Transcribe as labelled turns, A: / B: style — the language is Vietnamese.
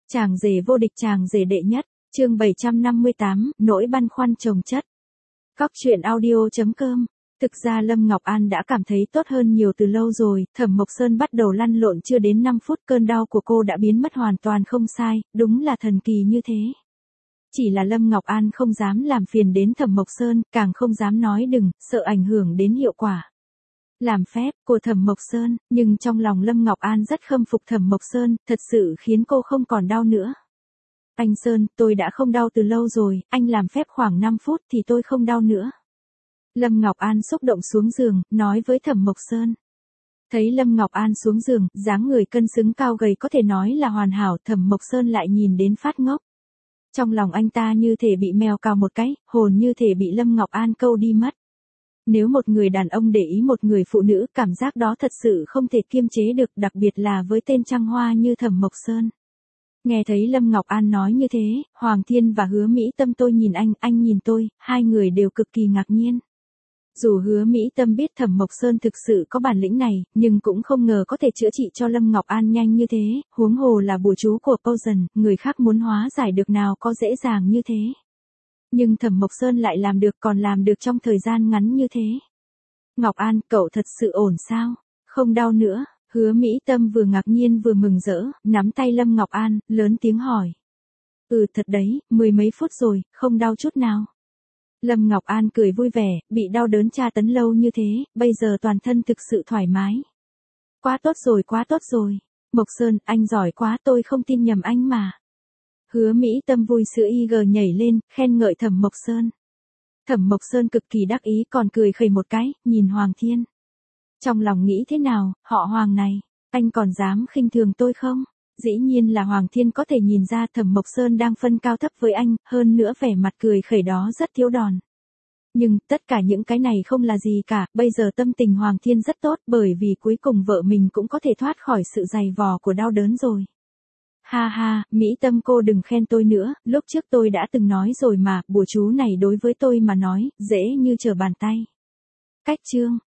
A: Chàng rể vô địch, chàng rể đệ nhất, chương 758, nỗi băn khoăn chồng chất. Góc truyện audio.com. Thực ra Lâm Ngọc An đã cảm thấy tốt hơn nhiều từ lâu rồi, Thẩm Mộc Sơn bắt đầu lăn lộn chưa đến 5 phút cơn đau của cô đã biến mất hoàn toàn không sai, đúng là thần kỳ như thế. Chỉ là Lâm Ngọc An không dám làm phiền đến Thẩm Mộc Sơn, càng không dám nói đừng, sợ ảnh hưởng đến hiệu quả làm phép của Thẩm Mộc Sơn, nhưng trong lòng Lâm Ngọc An rất khâm phục Thẩm Mộc Sơn, thật sự khiến cô không còn đau nữa. Anh Sơn, tôi đã không đau từ lâu rồi, anh làm phép khoảng 5 phút thì tôi không đau nữa. Lâm Ngọc An xúc động xuống giường, nói với Thẩm Mộc Sơn. Thấy Lâm Ngọc An xuống giường, dáng người cân xứng cao gầy có thể nói là hoàn hảo, Thẩm Mộc Sơn lại nhìn đến phát ngốc. Trong lòng anh ta như thể bị mèo cào một cái, hồn như thể bị Lâm Ngọc An câu đi mất. Nếu một người đàn ông để ý một người phụ nữ, cảm giác đó thật sự không thể kiềm chế được, đặc biệt là với tên trăng hoa như Thẩm Mộc Sơn. Nghe thấy Lâm Ngọc An nói như thế, Hoàng Thiên và Hứa Mỹ Tâm tôi nhìn anh nhìn tôi, hai người đều cực kỳ ngạc nhiên. Dù Hứa Mỹ Tâm biết Thẩm Mộc Sơn thực sự có bản lĩnh này, nhưng cũng không ngờ có thể chữa trị cho Lâm Ngọc An nhanh như thế, huống hồ là bùa chú của Poison, người khác muốn hóa giải được nào có dễ dàng như thế. Nhưng Thẩm Mộc Sơn lại làm được, còn làm được trong thời gian ngắn như thế. Ngọc An, cậu thật sự ổn sao? Không đau nữa. Hứa Mỹ Tâm vừa ngạc nhiên vừa mừng rỡ, nắm tay Lâm Ngọc An, lớn tiếng hỏi. Thật đấy, 10 mấy phút rồi, không đau chút nào. Lâm Ngọc An cười vui vẻ, bị đau đớn tra tấn lâu như thế, bây giờ toàn thân thực sự thoải mái. Quá tốt rồi. Mộc Sơn, anh giỏi quá, tôi không tin nhầm anh mà. Hứa Mỹ Tâm vui sữa nhảy lên, khen ngợi Thẩm Mộc Sơn. Thẩm Mộc Sơn cực kỳ đắc ý còn cười khẩy một cái, nhìn Hoàng Thiên. Trong lòng nghĩ thế nào, họ Hoàng này, anh còn dám khinh thường tôi không? Dĩ nhiên là Hoàng Thiên có thể nhìn ra Thẩm Mộc Sơn đang phân cao thấp với anh, hơn nữa vẻ mặt cười khẩy đó rất thiếu đòn. Nhưng, tất cả những cái này không là gì cả, bây giờ tâm tình Hoàng Thiên rất tốt bởi vì cuối cùng vợ mình cũng có thể thoát khỏi sự dày vò của đau đớn rồi. Ha ha, Mỹ Tâm cô đừng khen tôi nữa, lúc trước tôi đã từng nói rồi mà, bùa chú này đối với tôi mà nói, dễ như trở bàn tay. Cách chương